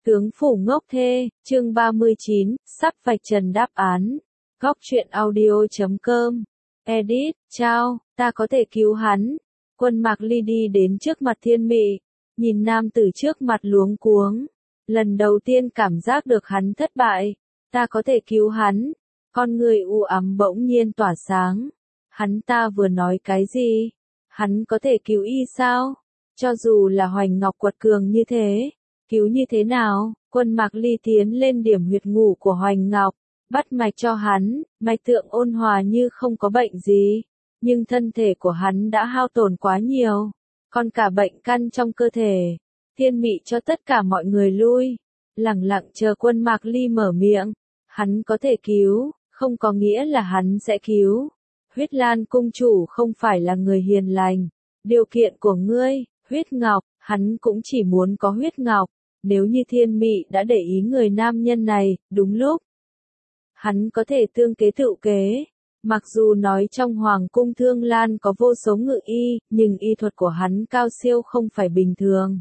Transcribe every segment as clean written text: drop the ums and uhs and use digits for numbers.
Tướng phủ ngốc thê, chương 39, sắp vạch trần đáp án. Góc truyện audio.com. Edit, chao, ta có thể cứu hắn. Quân Mạc Ly đi đến trước mặt Thiên Mị, nhìn nam tử trước mặt luống cuống. Lần đầu tiên cảm giác được hắn thất bại. Ta có thể cứu hắn. Con người u ám bỗng nhiên tỏa sáng. Hắn ta vừa nói cái gì? Hắn có thể cứu y sao? Cho dù là Hoành Ngọc quật cường như thế. Cứu như thế nào? Quân Mạc Ly tiến lên điểm huyệt ngủ của Hoành Ngọc, bắt mạch cho hắn, mạch tượng ôn hòa như không có bệnh gì, nhưng thân thể của hắn đã hao tổn quá nhiều, còn cả bệnh căn trong cơ thể. Thiên Mị cho tất cả mọi người lui, lẳng lặng chờ Quân Mạc Ly mở miệng. Hắn có thể cứu, không có nghĩa là hắn sẽ cứu. Huyết Lan cung chủ không phải là người hiền lành. Điều kiện của ngươi, huyết ngọc, hắn cũng chỉ muốn có huyết ngọc. Nếu như Thiên Mị đã để ý người nam nhân này, đúng lúc. Hắn có thể tương kế tự kế. Mặc dù nói trong Hoàng cung Thương Lan có vô số ngự y, nhưng y thuật của hắn cao siêu không phải bình thường.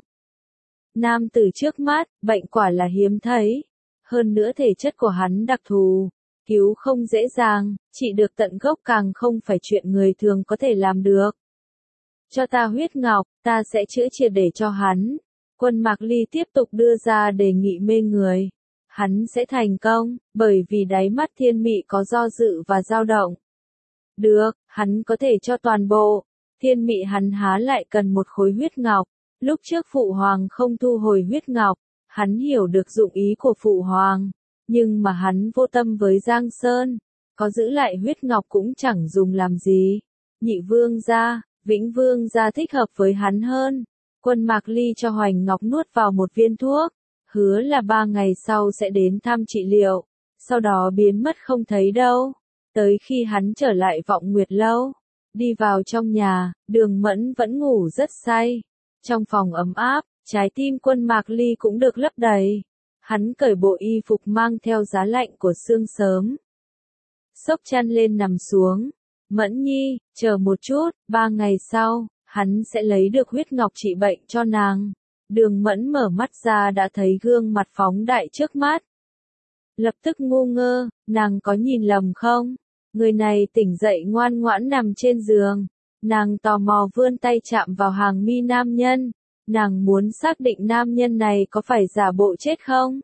Nam tử trước mắt, bệnh quả là hiếm thấy. Hơn nữa thể chất của hắn đặc thù. Cứu không dễ dàng, trị được tận gốc càng không phải chuyện người thường có thể làm được. Cho ta huyết ngọc, ta sẽ chữa triệt để cho hắn. Quân Mạc Ly tiếp tục đưa ra đề nghị mê người. Hắn sẽ thành công, bởi vì đáy mắt Thiên Mị có do dự và dao động. Được, hắn có thể cho toàn bộ. Thiên Mị hắn há lại cần một khối huyết ngọc. Lúc trước Phụ Hoàng không thu hồi huyết ngọc, hắn hiểu được dụng ý của Phụ Hoàng. Nhưng mà hắn vô tâm với Giang Sơn. Có giữ lại huyết ngọc cũng chẳng dùng làm gì. Nhị vương gia, Vĩnh vương gia thích hợp với hắn hơn. Quân Mạc Ly cho Hoành Ngọc nuốt vào một viên thuốc, hứa là 3 ngày sau sẽ đến thăm trị liệu, sau đó biến mất không thấy đâu. Tới khi hắn trở lại Vọng Nguyệt Lâu, đi vào trong nhà, Đường Mẫn vẫn ngủ rất say. Trong phòng ấm áp, trái tim Quân Mạc Ly cũng được lấp đầy. Hắn cởi bộ y phục mang theo giá lạnh của sương sớm. Xốc chăn lên nằm xuống. Mẫn nhi, chờ một chút, 3 ngày sau. Hắn sẽ lấy được huyết ngọc trị bệnh cho nàng. Đường Mẫn mở mắt ra đã thấy gương mặt phóng đại trước mắt. Lập tức ngu ngơ, nàng có nhìn lầm không? Người này tỉnh dậy ngoan ngoãn nằm trên giường. Nàng tò mò vươn tay chạm vào hàng mi nam nhân. Nàng muốn xác định nam nhân này có phải giả bộ chết không?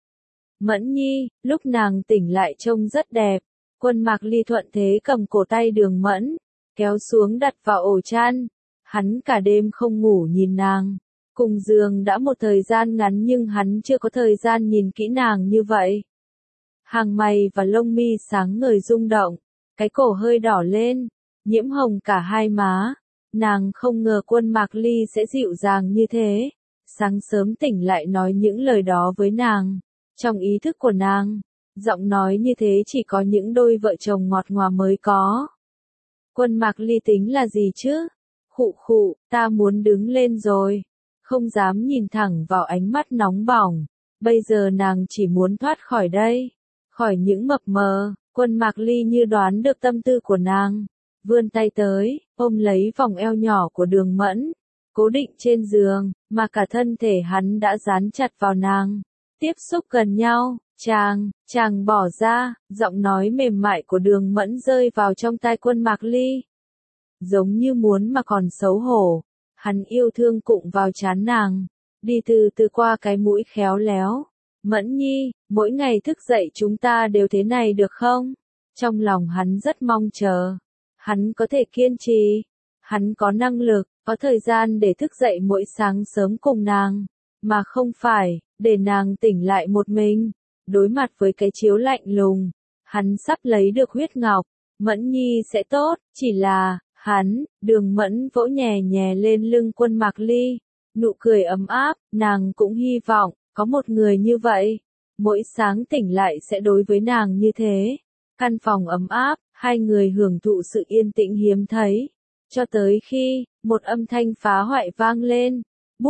Mẫn nhi, lúc nàng tỉnh lại trông rất đẹp. Quân Mạc Ly thuận thế cầm cổ tay Đường Mẫn, kéo xuống đặt vào ổ chăn. Hắn cả đêm không ngủ nhìn nàng. Cùng giường đã một thời gian ngắn nhưng hắn chưa có thời gian nhìn kỹ nàng như vậy. Hàng mày và lông mi sáng ngời rung động. Cái cổ hơi đỏ lên, nhiễm hồng cả hai má. Nàng không ngờ Quân Mạc Ly sẽ dịu dàng như thế. Sáng sớm tỉnh lại nói những lời đó với nàng. Trong ý thức của nàng, giọng nói như thế chỉ có những đôi vợ chồng ngọt ngào mới có. Quân Mạc Ly tính là gì chứ? Khụ khụ, ta muốn đứng lên rồi. Không dám nhìn thẳng vào ánh mắt nóng bỏng. Bây giờ nàng chỉ muốn thoát khỏi đây. Khỏi những mập mờ. Quân Mạc Ly như đoán được tâm tư của nàng. Vươn tay tới, ôm lấy vòng eo nhỏ của Đường Mẫn. Cố định trên giường, mà cả thân thể hắn đã dán chặt vào nàng. Tiếp xúc gần nhau, chàng bỏ ra, giọng nói mềm mại của Đường Mẫn rơi vào trong tai Quân Mạc Ly. Giống như muốn mà còn xấu hổ. Hắn yêu thương cụng vào trán nàng. Đi từ từ qua cái mũi khéo léo. Mẫn nhi, mỗi ngày thức dậy chúng ta đều thế này được không? Trong lòng hắn rất mong chờ. Hắn có thể kiên trì. Hắn có năng lực, có thời gian để thức dậy mỗi sáng sớm cùng nàng. Mà không phải, để nàng tỉnh lại một mình. Đối mặt với cái chiếu lạnh lùng. Hắn sắp lấy được huyết ngọc. Mẫn nhi sẽ tốt, chỉ là... Đường Mẫn vỗ nhẹ nhẹ lên lưng Quân Mạc Ly, nụ cười ấm áp, nàng cũng hy vọng, có một người như vậy, mỗi sáng tỉnh lại sẽ đối với nàng như thế. Căn phòng ấm áp, hai người hưởng thụ sự yên tĩnh hiếm thấy, cho tới khi, một âm thanh phá hoại vang lên,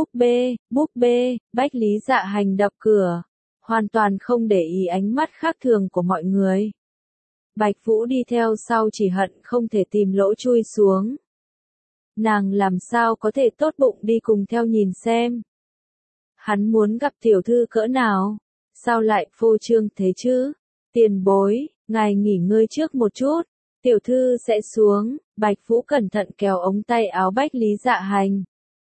búp bê, Bách Lý Dạ Hành đập cửa, hoàn toàn không để ý ánh mắt khác thường của mọi người. Bạch Vũ đi theo sau chỉ hận không thể tìm lỗ chui xuống. Nàng làm sao có thể tốt bụng đi cùng theo nhìn xem. Hắn muốn gặp tiểu thư cỡ nào? Sao lại phô trương thế chứ? Tiền bối, ngài nghỉ ngơi trước một chút, tiểu thư sẽ xuống. Bạch Vũ cẩn thận kéo ống tay áo Bách Lý Dạ Hành.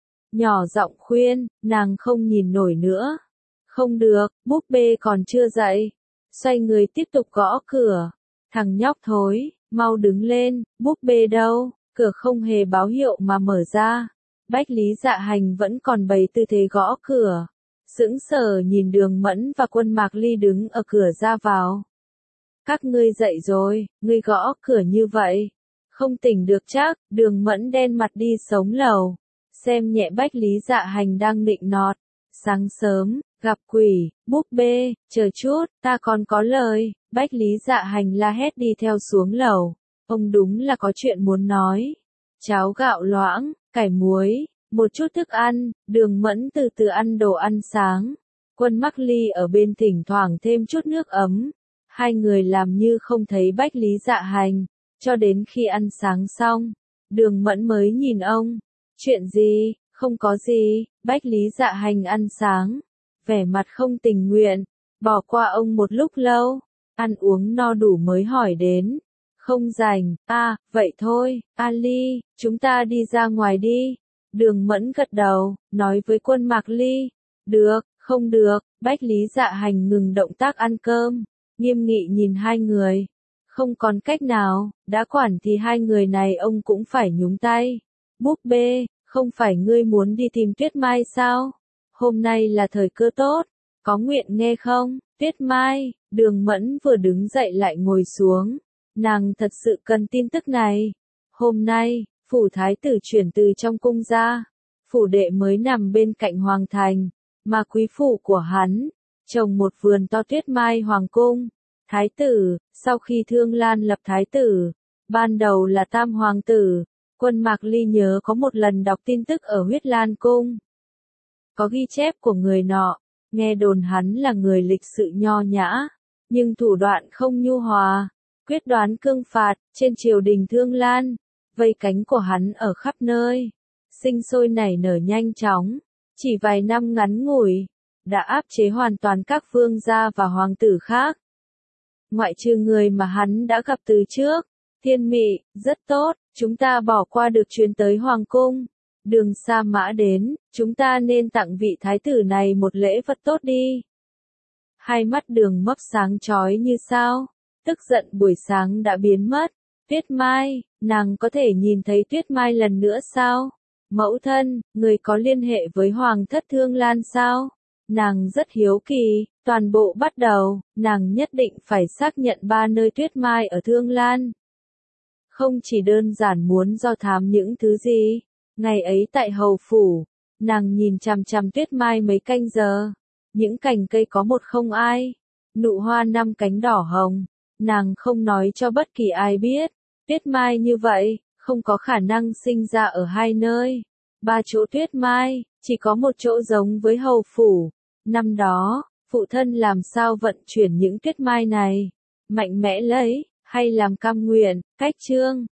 Nhỏ giọng khuyên, nàng không nhìn nổi nữa. Không được, búp bê còn chưa dậy. Xoay người tiếp tục gõ cửa. Thằng nhóc thối, mau đứng lên, búp bê đâu? Cửa không hề báo hiệu mà mở ra. Bách Lý Dạ Hành vẫn còn bày tư thế gõ cửa. Sững sờ nhìn Đường Mẫn và Quân Mạc Ly đứng ở cửa ra vào. Các ngươi dậy rồi, ngươi gõ cửa như vậy. Không tỉnh được chắc, Đường Mẫn đen mặt đi sống lầu. Xem nhẹ Bách Lý Dạ Hành đang nịnh nọt. Sáng sớm, gặp quỷ, búp bê, chờ chút, ta còn có lời. Bách Lý Dạ Hành la hét đi theo xuống lầu. Ông đúng là có chuyện muốn nói. Cháo gạo loãng, cải muối, một chút thức ăn. Đường Mẫn từ từ ăn đồ ăn sáng. Quân Mạc Ly ở bên thỉnh thoảng thêm chút nước ấm. Hai người làm như không thấy Bách Lý Dạ Hành. Cho đến khi ăn sáng xong, Đường Mẫn mới nhìn ông. Chuyện gì? Không có gì. Bách Lý Dạ Hành ăn sáng, vẻ mặt không tình nguyện, bỏ qua ông một lúc lâu. Ăn uống no đủ mới hỏi đến. Không rảnh, vậy thôi, Ali, chúng ta đi ra ngoài đi. Đường Mẫn gật đầu, nói với Quân Mạc Ly. Được, không được. Bách Lý Dạ Hành ngừng động tác ăn cơm, nghiêm nghị nhìn hai người. Không còn cách nào, đã quản thì hai người này ông cũng phải nhúng tay. Búp bê, không phải ngươi muốn đi tìm Tuyết Mai sao? Hôm nay là thời cơ tốt, có nguyện nghe không? Tuyết Mai, Đường Mẫn vừa đứng dậy lại ngồi xuống. Nàng thật sự cần tin tức này. Hôm nay, phủ thái tử chuyển từ trong cung ra. Phủ đệ mới nằm bên cạnh hoàng thành, mà quý phủ của hắn trồng một vườn to Tuyết Mai hoàng cung. Thái tử, sau khi Thương Lan lập thái tử, ban đầu là tam hoàng tử. Quân Mạc Ly nhớ có một lần đọc tin tức ở Huyết Lan cung. Có ghi chép của người nọ, nghe đồn hắn là người lịch sự nho nhã, nhưng thủ đoạn không nhu hòa, quyết đoán cương phạt. Trên triều đình Thương Lan, vây cánh của hắn ở khắp nơi, sinh sôi nảy nở nhanh chóng, chỉ vài năm ngắn ngủi, đã áp chế hoàn toàn các vương gia và hoàng tử khác. Ngoại trừ người mà hắn đã gặp từ trước. Thiên Mị, rất tốt, chúng ta bỏ qua được chuyến tới hoàng cung. Đường xa mã đến, chúng ta nên tặng vị thái tử này một lễ vật tốt đi. Hai mắt Đường Mấp sáng chói như sao, tức giận buổi sáng đã biến mất. Tuyết Mai, nàng có thể nhìn thấy Tuyết Mai lần nữa sao? Mẫu thân, người có liên hệ với Hoàng thất Thương Lan sao? Nàng rất hiếu kỳ. Toàn bộ bắt đầu, nàng nhất định phải xác nhận 3 nơi Tuyết Mai ở Thương Lan. Không chỉ đơn giản muốn do thám những thứ gì. Ngày ấy tại hầu phủ, nàng nhìn chằm chằm Tuyết Mai mấy canh giờ. Những cành cây có một không ai. Nụ hoa 5 cánh đỏ hồng. Nàng không nói cho bất kỳ ai biết. Tuyết Mai như vậy, không có khả năng sinh ra ở 2 nơi. 3 chỗ Tuyết Mai, chỉ có một chỗ giống với hầu phủ. Năm đó, phụ thân làm sao vận chuyển những Tuyết Mai này? Mạnh mẽ lấy, hay làm cam nguyện? Cách chương